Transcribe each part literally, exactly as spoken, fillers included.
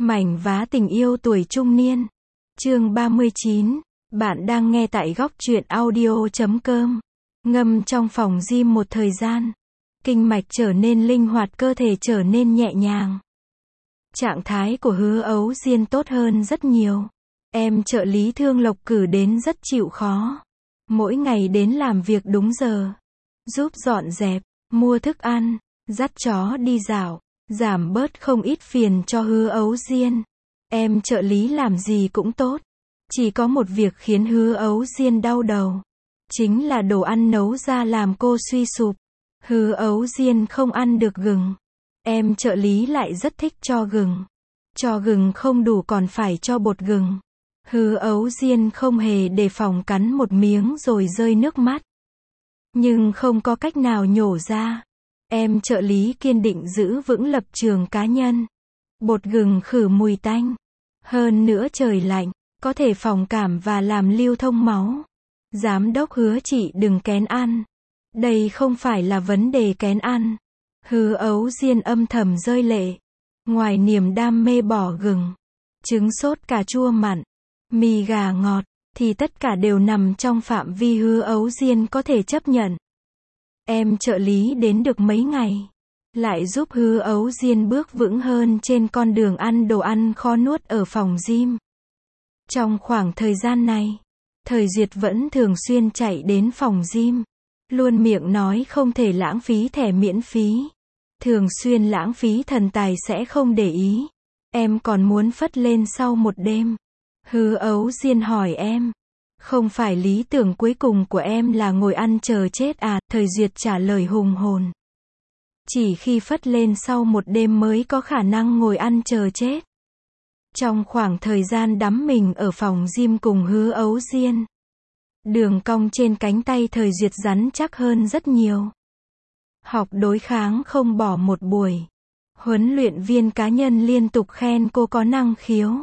Mảnh vá tình yêu tuổi trung niên. Chương ba mươi chín. Bạn đang nghe tại góc truyện audio chấm com. Ngâm trong phòng gym một thời gian. Kinh mạch trở nên linh hoạt, cơ thể trở nên nhẹ nhàng. Trạng thái của Hứa Ấu Diên tốt hơn rất nhiều. Em trợ lý Thương Lộc cử đến rất chịu khó. Mỗi ngày đến làm việc đúng giờ. Giúp dọn dẹp, mua thức ăn, dắt chó đi dạo. Giảm bớt không ít phiền cho Hứa Ấu Diên. Em trợ lý làm gì cũng tốt. Chỉ có một việc khiến Hứa Ấu Diên đau đầu. Chính là đồ ăn nấu ra làm cô suy sụp. Hứa Ấu Diên không ăn được gừng. Em trợ lý lại rất thích cho gừng. Cho gừng không đủ còn phải cho bột gừng. Hứa Ấu Diên không hề đề phòng cắn một miếng rồi rơi nước mắt. Nhưng không có cách nào nhổ ra. Em trợ lý kiên định giữ vững lập trường cá nhân. Bột gừng khử mùi tanh. Hơn nữa trời lạnh, có thể phòng cảm và làm lưu thông máu. Giám đốc hứa chị đừng kén ăn. Đây không phải là vấn đề kén ăn. Hứa Ấu Diên âm thầm rơi lệ. Ngoài niềm đam mê bỏ gừng, trứng sốt cà chua mặn, mì gà ngọt, thì tất cả đều nằm trong phạm vi Hứa Ấu Diên có thể chấp nhận. Em trợ lý đến được mấy ngày, lại giúp Hứa Ấu Diên bước vững hơn trên con đường ăn đồ ăn khó nuốt ở phòng gym. Trong khoảng thời gian này, Thời Duyệt vẫn thường xuyên chạy đến phòng gym, luôn miệng nói không thể lãng phí thẻ miễn phí. Thường xuyên lãng phí thần tài sẽ không để ý. Em còn muốn phất lên sau một đêm. Hứa Ấu Diên hỏi em. Không phải lý tưởng cuối cùng của em là ngồi ăn chờ chết à? Thời Duyệt trả lời hùng hồn. Chỉ khi phất lên sau một đêm mới có khả năng ngồi ăn chờ chết. Trong khoảng thời gian đắm mình ở phòng gym cùng Hứa Ấu Diên, đường cong trên cánh tay Thời Duyệt rắn chắc hơn rất nhiều. Học đối kháng không bỏ một buổi. Huấn luyện viên cá nhân liên tục khen cô có năng khiếu.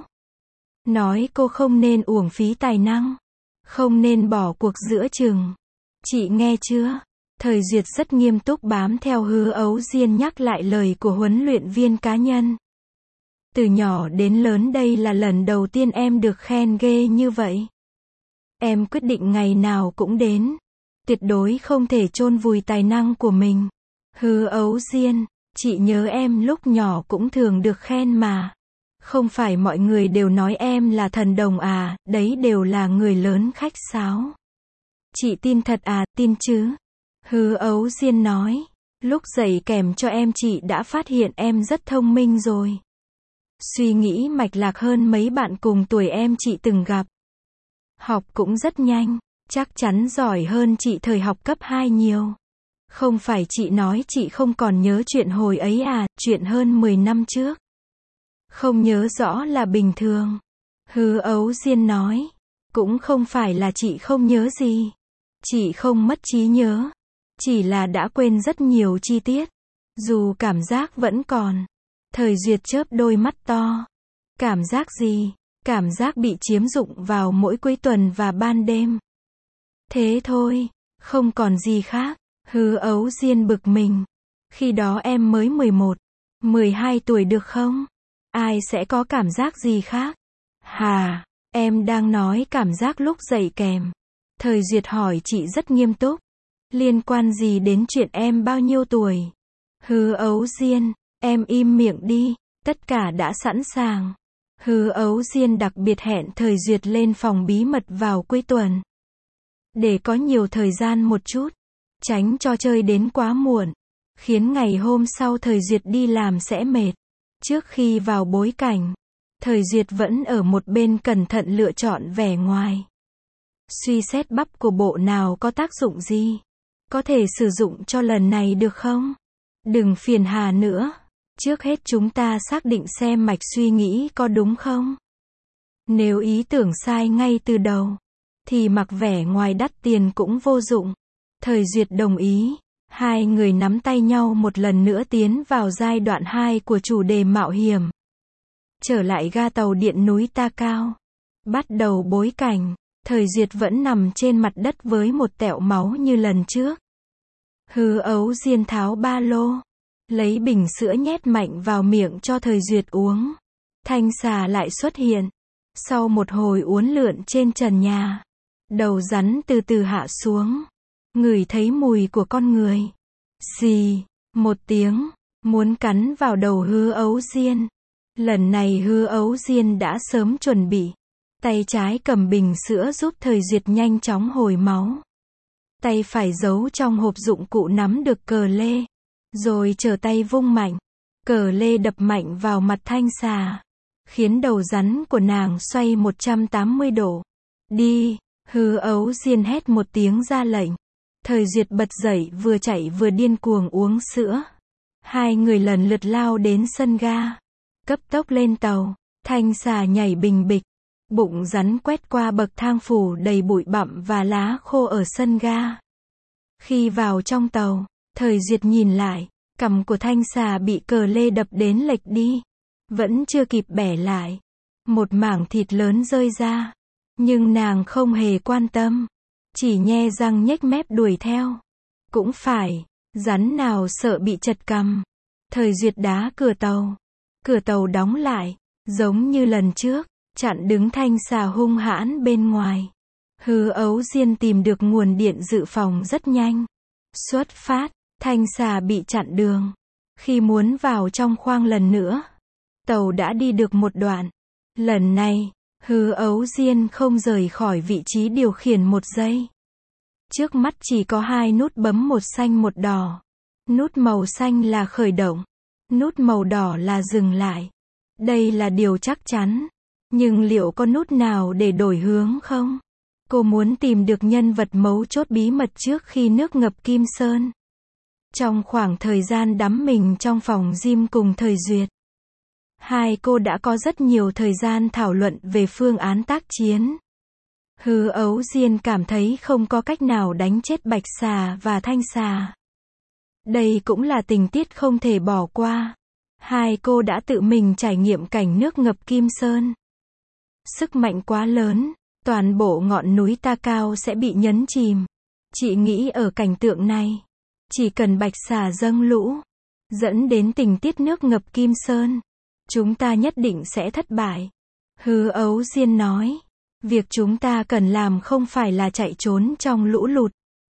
Nói cô không nên uổng phí tài năng. Không nên bỏ cuộc giữa chừng. Chị nghe chưa? Thời Duyệt rất nghiêm túc bám theo Hứa Ấu Diên nhắc lại lời của huấn luyện viên cá nhân. Từ nhỏ đến lớn đây là lần đầu tiên em được khen ghê như vậy. Em quyết định ngày nào cũng đến. Tuyệt đối không thể chôn vùi tài năng của mình. Hứa Ấu Diên, chị nhớ em lúc nhỏ cũng thường được khen mà. Không phải mọi người đều nói em là thần đồng à, đấy đều là người lớn khách sáo. Chị tin thật à, tin chứ? Hứa Ấu Diên nói, lúc dạy kèm cho em chị đã phát hiện em rất thông minh rồi. Suy nghĩ mạch lạc hơn mấy bạn cùng tuổi em chị từng gặp. Học cũng rất nhanh, chắc chắn giỏi hơn chị thời học cấp hai nhiều. Không phải chị nói chị không còn nhớ chuyện hồi ấy à, chuyện hơn mười năm trước. Không nhớ rõ là bình thường. Hứa Ấu Diên nói, cũng không phải là chị không nhớ gì. Chị không mất trí nhớ. Chỉ là đã quên rất nhiều chi tiết. Dù cảm giác vẫn còn. Thời Duyệt chớp đôi mắt to. Cảm giác gì? Cảm giác bị chiếm dụng vào mỗi cuối tuần và ban đêm. Thế thôi, không còn gì khác. Hứa Ấu Diên bực mình. Khi đó em mới mười một, mười hai tuổi được không? Ai sẽ có cảm giác gì khác? Hà, em đang nói cảm giác lúc dạy kèm. Thời Duyệt hỏi chị rất nghiêm túc. Liên quan gì đến chuyện em bao nhiêu tuổi? Hứa Ấu Diên, em im miệng đi, tất cả đã sẵn sàng. Hứa Ấu Diên đặc biệt hẹn Thời Duyệt lên phòng bí mật vào cuối tuần. Để có nhiều thời gian một chút. Tránh cho chơi đến quá muộn. Khiến ngày hôm sau Thời Duyệt đi làm sẽ mệt. Trước khi vào bối cảnh, Thời Duyệt vẫn ở một bên cẩn thận lựa chọn vẻ ngoài. Suy xét bắp của bộ nào có tác dụng gì. Có thể sử dụng cho lần này được không? Đừng phiền hà nữa. Trước hết chúng ta xác định xem mạch suy nghĩ có đúng không? Nếu ý tưởng sai ngay từ đầu, thì mặc vẻ ngoài đắt tiền cũng vô dụng. Thời Duyệt đồng ý. Hai người nắm tay nhau một lần nữa tiến vào giai đoạn hai của chủ đề mạo hiểm. Trở lại ga tàu điện núi Ta Cao. Bắt đầu bối cảnh. Thời Duyệt vẫn nằm trên mặt đất với một tẹo máu như lần trước. Hứa Ấu Diên tháo ba lô. Lấy bình sữa nhét mạnh vào miệng cho Thời Duyệt uống. thanh xà lại xuất hiện. Sau một hồi uốn lượn trên trần nhà, đầu rắn từ từ hạ xuống, ngửi thấy mùi của con người. Xì, một tiếng, muốn cắn vào đầu Hứa Ấu Diên. Lần này Hứa Ấu Diên đã sớm chuẩn bị. Tay trái cầm bình sữa giúp Thời Duyệt nhanh chóng hồi máu. Tay phải giấu trong hộp dụng cụ nắm được cờ lê. Rồi trở tay vung mạnh. Cờ lê đập mạnh vào mặt thanh xà, khiến đầu rắn của nàng xoay một trăm tám mươi độ. Đi, Hứa Ấu Diên hét một tiếng ra lệnh. Thời Duyệt bật dậy vừa chạy vừa điên cuồng uống sữa. Hai người lần lượt lao đến sân ga. Cấp tốc lên tàu, thanh xà nhảy bình bịch. Bụng rắn quét qua bậc thang phủ đầy bụi bặm và lá khô ở sân ga. Khi vào trong tàu, Thời Duyệt nhìn lại, cằm của thanh xà bị cờ lê đập đến lệch đi. Vẫn chưa kịp bẻ lại. Một mảng thịt lớn rơi ra. Nhưng nàng không hề quan tâm. Chỉ nhe răng nhếch mép đuổi theo. Cũng phải, rắn nào sợ bị chật cằm. Thời Duyệt đá cửa tàu. Cửa tàu đóng lại, giống như lần trước, chặn đứng thanh xà hung hãn bên ngoài. Hứa Ấu Diên tìm được nguồn điện dự phòng rất nhanh. Xuất phát, thanh xà bị chặn đường. Khi muốn vào trong khoang lần nữa, tàu đã đi được một đoạn. Lần này, Hứa Ấu Diên không rời khỏi vị trí điều khiển một giây. Trước mắt chỉ có hai nút bấm, một xanh một đỏ. Nút màu xanh là khởi động. Nút màu đỏ là dừng lại. Đây là điều chắc chắn. Nhưng liệu có nút nào để đổi hướng không? Cô muốn tìm được nhân vật mấu chốt bí mật trước khi nước ngập Kim Sơn. Trong khoảng thời gian đắm mình trong phòng gym cùng Thời Duyệt, hai cô đã có rất nhiều thời gian thảo luận về phương án tác chiến. Hứa Ấu Diên cảm thấy không có cách nào đánh chết bạch xà và thanh xà. Đây cũng là tình tiết không thể bỏ qua. Hai cô đã tự mình trải nghiệm cảnh nước ngập Kim Sơn. Sức mạnh quá lớn, toàn bộ ngọn núi Ta Cao sẽ bị nhấn chìm. Chị nghĩ ở cảnh tượng này, chỉ cần bạch xà dâng lũ, dẫn đến tình tiết nước ngập Kim Sơn, chúng ta nhất định sẽ thất bại. Hứa Ấu Diên nói, việc chúng ta cần làm không phải là chạy trốn trong lũ lụt.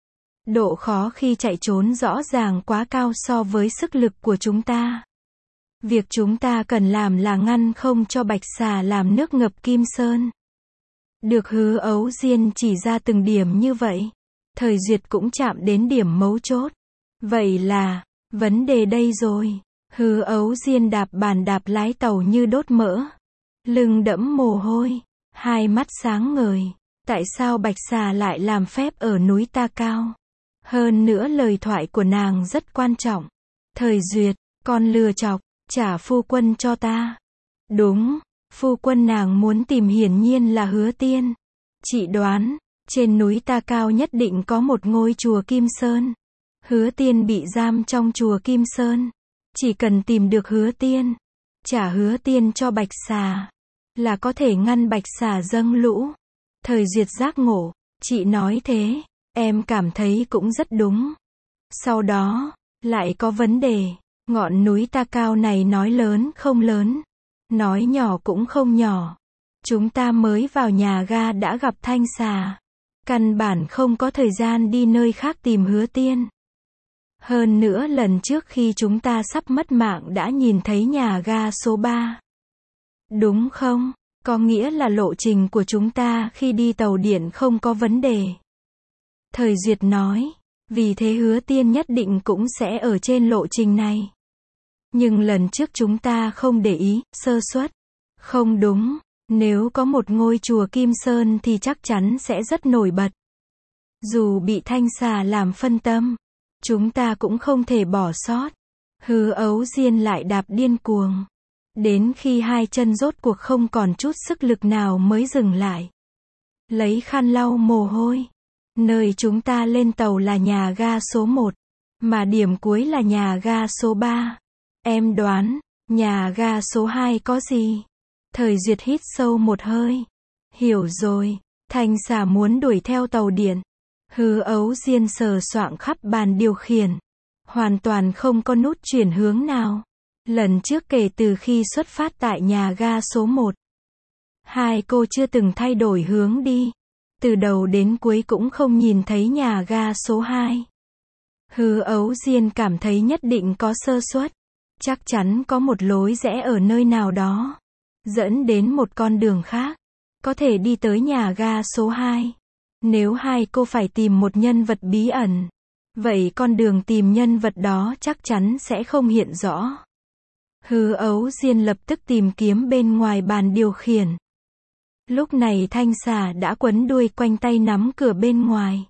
Độ khó khi chạy trốn rõ ràng quá cao so với sức lực của chúng ta. Việc chúng ta cần làm là ngăn không cho bạch xà làm nước ngập Kim Sơn. Được Hứa Ấu Diên chỉ ra từng điểm như vậy, Thời Duyệt cũng chạm đến điểm mấu chốt. Vậy là, vấn đề đây rồi. Hứa Ấu Diên đạp bàn đạp lái tàu như đốt mỡ. Lưng đẫm mồ hôi, hai mắt sáng ngời. Tại sao bạch xà lại làm phép ở núi Ta Cao? Hơn nữa lời thoại của nàng rất quan trọng. Thời Duyệt, con lừa chọc, trả phu quân cho ta. Đúng, phu quân nàng muốn tìm hiển nhiên là Hứa Tiên. Chị đoán, trên núi Ta Cao nhất định có một ngôi chùa Kim Sơn. Hứa Tiên bị giam trong chùa Kim Sơn. Chỉ cần tìm được Hứa Tiên, trả Hứa Tiên cho bạch xà, là có thể ngăn bạch xà dâng lũ. Thời Duyệt giác ngộ, chị nói thế, em cảm thấy cũng rất đúng. Sau đó, lại có vấn đề, ngọn núi Ta Cao này nói lớn không lớn, nói nhỏ cũng không nhỏ. Chúng ta mới vào nhà ga đã gặp thanh xà. Căn bản không có thời gian đi nơi khác tìm Hứa Tiên. Hơn nữa lần trước khi chúng ta sắp mất mạng đã nhìn thấy nhà ga số ba. Đúng không? Có nghĩa là lộ trình của chúng ta khi đi tàu điện không có vấn đề. Thời Duyệt nói, vì thế Hứa Tiên nhất định cũng sẽ ở trên lộ trình này. Nhưng lần trước chúng ta không để ý, sơ suất. Không đúng, nếu có một ngôi chùa Kim Sơn thì chắc chắn sẽ rất nổi bật. Dù bị thanh xà làm phân tâm, chúng ta cũng không thể bỏ sót. Hứa Ấu Diên lại đạp điên cuồng. Đến khi hai chân rốt cuộc không còn chút sức lực nào mới dừng lại. Lấy khăn lau mồ hôi. Nơi chúng ta lên tàu là nhà ga số một, mà điểm cuối là nhà ga số ba. Em đoán, nhà ga số hai có gì? Thời Duyệt hít sâu một hơi. Hiểu rồi, thanh xà muốn đuổi theo tàu điện. Hứa Ấu Diên sờ soạng khắp bàn điều khiển. Hoàn toàn không có nút chuyển hướng nào. Lần trước kể từ khi xuất phát tại nhà ga số một, hai cô chưa từng thay đổi hướng đi. Từ đầu đến cuối cũng không nhìn thấy nhà ga số hai. Hứa Ấu Diên cảm thấy nhất định có sơ suất. Chắc chắn có một lối rẽ ở nơi nào đó, dẫn đến một con đường khác, có thể đi tới nhà ga số hai. Nếu hai cô phải tìm một nhân vật bí ẩn, vậy con đường tìm nhân vật đó chắc chắn sẽ không hiện rõ. Hứa Ấu Diên lập tức tìm kiếm bên ngoài bàn điều khiển. Lúc này thanh xà đã quấn đuôi quanh tay nắm cửa bên ngoài.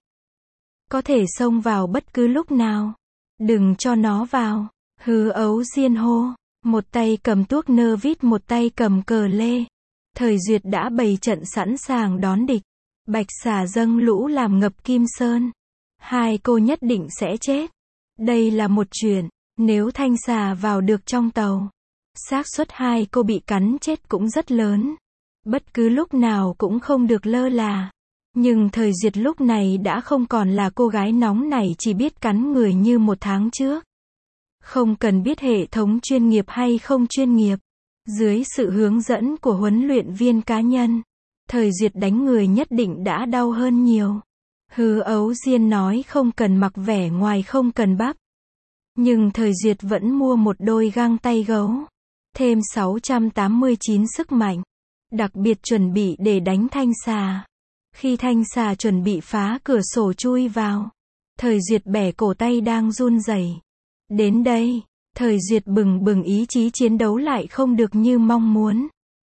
Có thể xông vào bất cứ lúc nào. Đừng cho nó vào. Hứa Ấu Diên hô. Một tay cầm tuốc nơ vít, một tay cầm cờ lê. Thời Duyệt đã bày trận sẵn sàng đón địch. Bạch xà dâng lũ làm ngập Kim Sơn. Hai cô nhất định sẽ chết. Đây là một chuyện. Nếu thanh xà vào được trong tàu, xác suất hai cô bị cắn chết cũng rất lớn. Bất cứ lúc nào cũng không được lơ là. Nhưng Thời Duyệt lúc này đã không còn là cô gái nóng nảy chỉ biết cắn người như một tháng trước. Không cần biết hệ thống chuyên nghiệp hay không chuyên nghiệp. Dưới sự hướng dẫn của huấn luyện viên cá nhân, Thời Duyệt đánh người nhất định đã đau hơn nhiều. Hứa Ấu Diên nói không cần mặc vẻ ngoài không cần bắp. Nhưng Thời Duyệt vẫn mua một đôi găng tay gấu. Thêm sáu trăm tám mươi chín sức mạnh. Đặc biệt chuẩn bị để đánh thanh xà. Khi thanh xà chuẩn bị phá cửa sổ chui vào, Thời Duyệt bẻ cổ tay đang run rẩy. Đến đây, Thời Duyệt bừng bừng ý chí chiến đấu lại không được như mong muốn.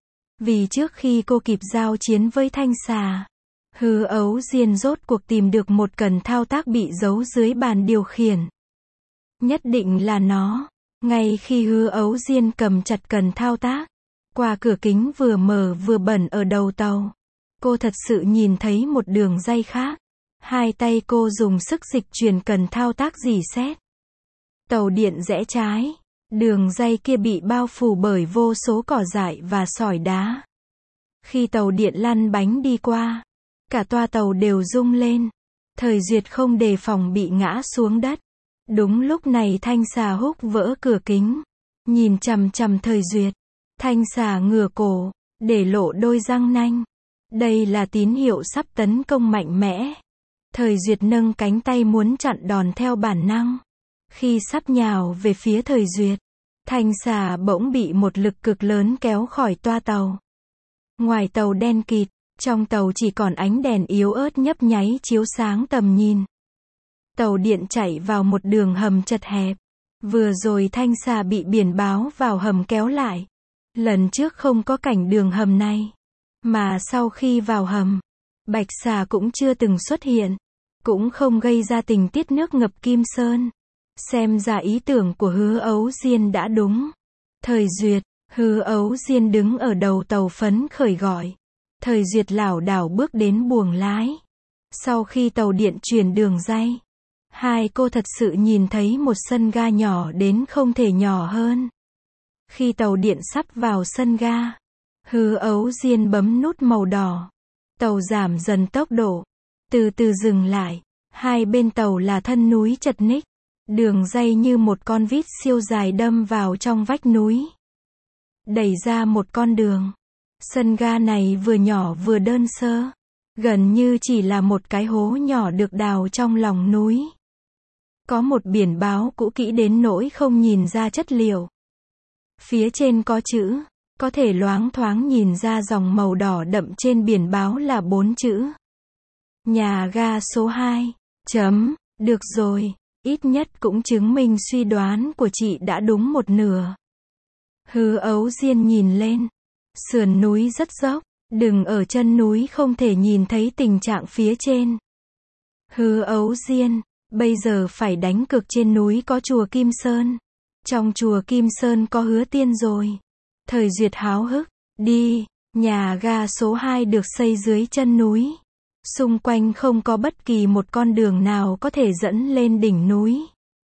Vì trước khi cô kịp giao chiến với thanh xà, Hứa Ấu Diên rốt cuộc tìm được một cần thao tác bị giấu dưới bàn điều khiển. Nhất định là nó. Ngay khi Hứa Ấu Diên cầm chặt cần thao tác, qua cửa kính vừa mở vừa bẩn ở đầu tàu, cô thật sự nhìn thấy một đường ray khác. Hai tay cô dùng sức dịch chuyển cần thao tác rỉ sét. Tàu điện rẽ trái. Đường ray kia bị bao phủ bởi vô số cỏ dại và sỏi đá. Khi tàu điện lăn bánh đi qua, cả toa tàu đều rung lên. Thời Duyệt không đề phòng bị ngã xuống đất. Đúng lúc này thanh xà húc vỡ cửa kính. Nhìn chằm chằm Thời Duyệt. Thanh xà ngửa cổ, để lộ đôi răng nanh. Đây là tín hiệu sắp tấn công mạnh mẽ. Thời Duyệt nâng cánh tay muốn chặn đòn theo bản năng. Khi sắp nhào về phía Thời Duyệt, thanh xà bỗng bị một lực cực lớn kéo khỏi toa tàu. Ngoài tàu đen kịt, trong tàu chỉ còn ánh đèn yếu ớt nhấp nháy chiếu sáng tầm nhìn. Tàu điện chạy vào một đường hầm chật hẹp. Vừa rồi thanh xà bị biển báo vào hầm kéo lại. Lần trước không có cảnh đường hầm này. Mà sau khi vào hầm, Bạch xà cũng chưa từng xuất hiện. Cũng không gây ra tình tiết nước ngập Kim Sơn. Xem ra ý tưởng của Hứa Ấu Diên đã đúng. Thời Duyệt, Hứa Ấu Diên đứng ở đầu tàu phấn khởi gọi. Thời Duyệt lảo đảo bước đến buồng lái. Sau khi tàu điện chuyển đường ray, hai cô thật sự nhìn thấy một sân ga nhỏ đến không thể nhỏ hơn. Khi tàu điện sắp vào sân ga, Hứa Ấu Diên bấm nút màu đỏ. Tàu giảm dần tốc độ, từ từ dừng lại. Hai bên tàu là thân núi chật ních. Đường ray như một con vít siêu dài đâm vào trong vách núi. Đẩy ra một con đường. Sân ga này vừa nhỏ vừa đơn sơ. Gần như chỉ là một cái hố nhỏ được đào trong lòng núi. Có một biển báo cũ kỹ đến nỗi không nhìn ra chất liệu. Phía trên có chữ, có thể loáng thoáng nhìn ra dòng màu đỏ đậm trên biển báo là bốn chữ. Nhà ga số hai. Chấm, được rồi, ít nhất cũng chứng minh suy đoán của chị đã đúng một nửa. Hứa Ấu Diên nhìn lên. Sườn núi rất dốc, đừng ở chân núi không thể nhìn thấy tình trạng phía trên. Hứa Ấu Diên, bây giờ phải đánh cược trên núi có chùa Kim Sơn. Trong chùa Kim Sơn có Hứa Tiên rồi. Thời Duyệt háo hức, đi, nhà ga số hai được xây dưới chân núi. Xung quanh không có bất kỳ một con đường nào có thể dẫn lên đỉnh núi.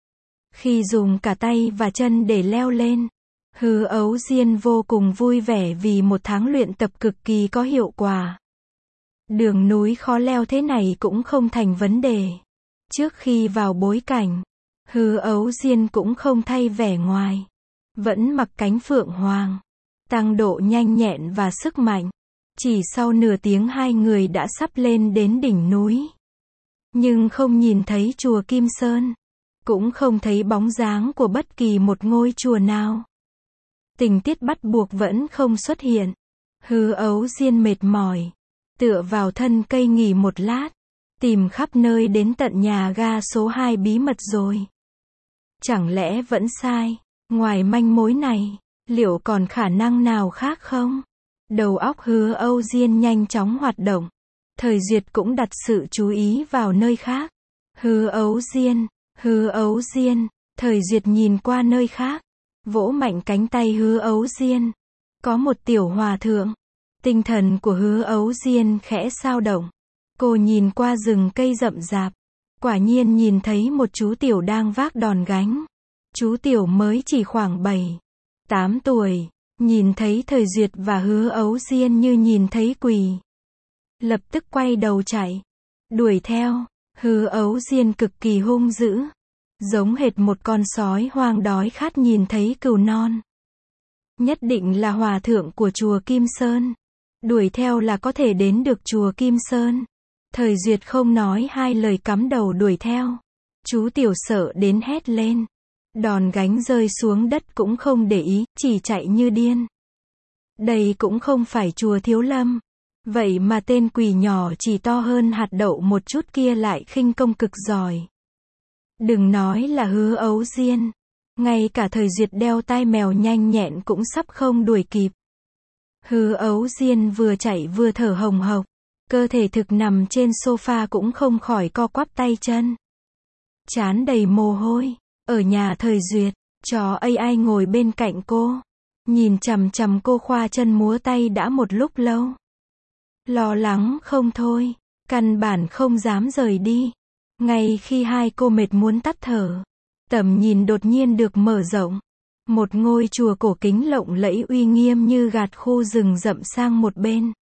Khi dùng cả tay và chân để leo lên, Hứa Ấu Diên vô cùng vui vẻ vì một tháng luyện tập cực kỳ có hiệu quả. Đường núi khó leo thế này cũng không thành vấn đề. Trước khi vào bối cảnh, Hứa Ấu Diên cũng không thay vẻ ngoài. vẫn mặc cánh phượng hoàng, tăng độ nhanh nhẹn và sức mạnh. Chỉ sau nửa tiếng hai người đã sắp lên đến đỉnh núi. Nhưng không nhìn thấy chùa Kim Sơn, cũng không thấy bóng dáng của bất kỳ một ngôi chùa nào. Tình tiết bắt buộc vẫn không xuất hiện. Hứa Ấu Diên mệt mỏi, tựa vào thân cây nghỉ một lát, tìm khắp nơi đến tận nhà ga số hai bí mật rồi. Chẳng lẽ vẫn sai? Ngoài manh mối này, liệu còn khả năng nào khác không? Đầu óc Hứa Ấu Diên nhanh chóng hoạt động. Thời Duyệt cũng đặt sự chú ý vào nơi khác. Hứa Ấu Diên, Hứa Ấu Diên, Thời Duyệt nhìn qua nơi khác, vỗ mạnh cánh tay Hứa Ấu Diên. Có một tiểu hòa thượng. Tinh thần của Hứa Ấu Diên khẽ xao động. Cô nhìn qua rừng cây rậm rạp. Quả nhiên nhìn thấy một chú tiểu đang vác đòn gánh. Chú tiểu mới chỉ khoảng bảy, tám tuổi. Nhìn thấy Thời Duyệt và Hứa Ấu Diên như nhìn thấy quỷ. Lập tức quay đầu chạy. Đuổi theo. Hứa Ấu Diên cực kỳ hung dữ. Giống hệt một con sói hoang đói khát nhìn thấy cừu non. Nhất định là hòa thượng của chùa Kim Sơn. Đuổi theo là có thể đến được chùa Kim Sơn. Thời Duyệt không nói hai lời cắm đầu đuổi theo. Chú tiểu sợ đến hét lên. Đòn gánh rơi xuống đất cũng không để ý, chỉ chạy như điên. Đây cũng không phải chùa Thiếu Lâm. Vậy mà tên quỷ nhỏ chỉ to hơn hạt đậu một chút kia lại khinh công cực giỏi. Đừng nói là Hứa Ấu Diên. Ngay cả Thời Duyệt đeo tai mèo nhanh nhẹn cũng sắp không đuổi kịp. Hứa Ấu Diên vừa chạy vừa thở hồng hộc. Cơ thể thực nằm trên sofa cũng không khỏi co quắp tay chân. Trán đầy mồ hôi. Ở nhà Thời Duyệt, chó a i ngồi bên cạnh cô. Nhìn chằm chằm cô khoa chân múa tay đã một lúc lâu. Lo lắng không thôi. Căn bản không dám rời đi. Ngay khi hai cô mệt muốn tắt thở, tầm nhìn đột nhiên được mở rộng. Một ngôi chùa cổ kính lộng lẫy uy nghiêm như gạt khu rừng rậm sang một bên.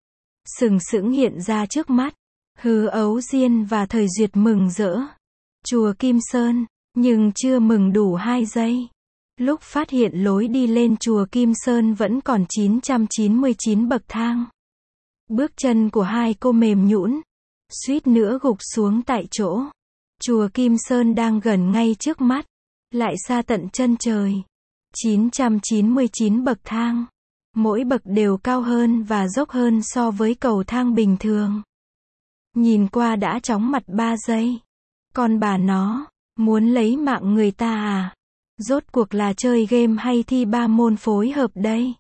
Sừng sững hiện ra trước mắt. Hứa Ấu Diên và Thời Duyệt mừng rỡ. Chùa Kim Sơn, nhưng chưa mừng đủ hai giây. Lúc phát hiện lối đi lên chùa Kim Sơn vẫn còn chín trăm chín mươi chín bậc thang. Bước chân của hai cô mềm nhũn, suýt nữa gục xuống tại chỗ. Chùa Kim Sơn đang gần ngay trước mắt, lại xa tận chân trời. chín trăm chín mươi chín bậc thang. Mỗi bậc đều cao hơn và dốc hơn so với cầu thang bình thường. Nhìn qua đã chóng mặt ba giây. Con bà nó, muốn lấy mạng người ta à? Rốt cuộc là chơi game hay thi ba môn phối hợp đây?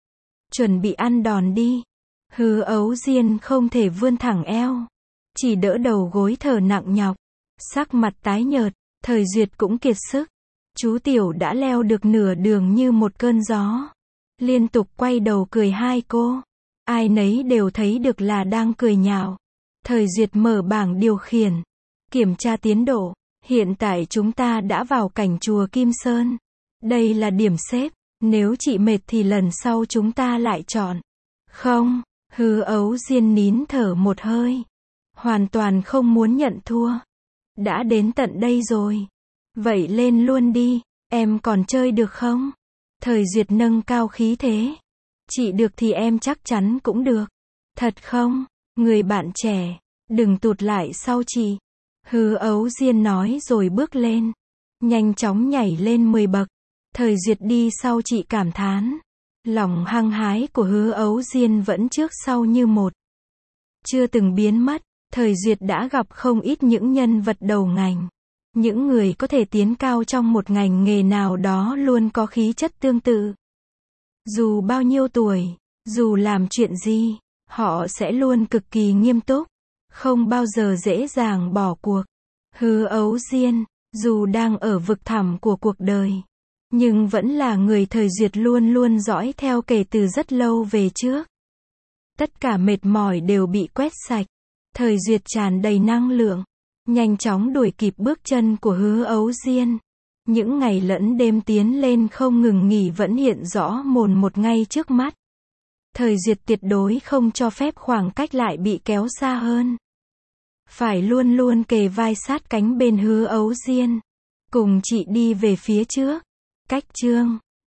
Chuẩn bị ăn đòn đi. Hứa Ấu Diên không thể vươn thẳng eo, chỉ đỡ đầu gối thở nặng nhọc. Sắc mặt tái nhợt, Thời Duyệt cũng kiệt sức. Chú tiểu đã leo được nửa đường như một cơn gió. Liên tục quay đầu cười hai cô. Ai nấy đều thấy được là đang cười nhạo. Thời Duyệt mở bảng điều khiển. Kiểm tra tiến độ. Hiện tại chúng ta đã vào cảnh chùa Kim Sơn. Đây là điểm xếp. Nếu chị mệt thì lần sau chúng ta lại chọn. Không, Hứa Ấu Diên nín thở một hơi. Hoàn toàn không muốn nhận thua. Đã đến tận đây rồi. Vậy lên luôn đi. Em còn chơi được không? Thời Duyệt nâng cao khí thế. Chị được thì em chắc chắn cũng được. Thật không? Người bạn trẻ, đừng tụt lại sau chị. Hứa Ấu Diên nói rồi bước lên. Nhanh chóng nhảy lên mười bậc. Thời Duyệt đi sau chị cảm thán. Lòng hăng hái của Hứa Ấu Diên vẫn trước sau như một. Chưa từng biến mất. Thời Duyệt đã gặp không ít những nhân vật đầu ngành. Những người có thể tiến cao trong một ngành nghề nào đó luôn có khí chất tương tự. Dù bao nhiêu tuổi, dù làm chuyện gì, họ sẽ luôn cực kỳ nghiêm túc, không bao giờ dễ dàng bỏ cuộc. Hứa Ấu Diên, dù đang ở vực thẳm của cuộc đời, nhưng vẫn là người Thời Duyệt luôn luôn dõi theo kể từ rất lâu về trước. Tất cả mệt mỏi đều bị quét sạch. Thời Duyệt tràn đầy năng lượng, nhanh chóng đuổi kịp bước chân của Hứa Ấu Diên. Những ngày lẫn đêm tiến lên không ngừng nghỉ vẫn hiện rõ mồn một ngay trước mắt. Thời Duyệt tuyệt đối không cho phép khoảng cách lại bị kéo xa hơn. Phải luôn luôn kề vai sát cánh bên Hứa Ấu Diên. Cùng chị đi về phía trước. Cách chương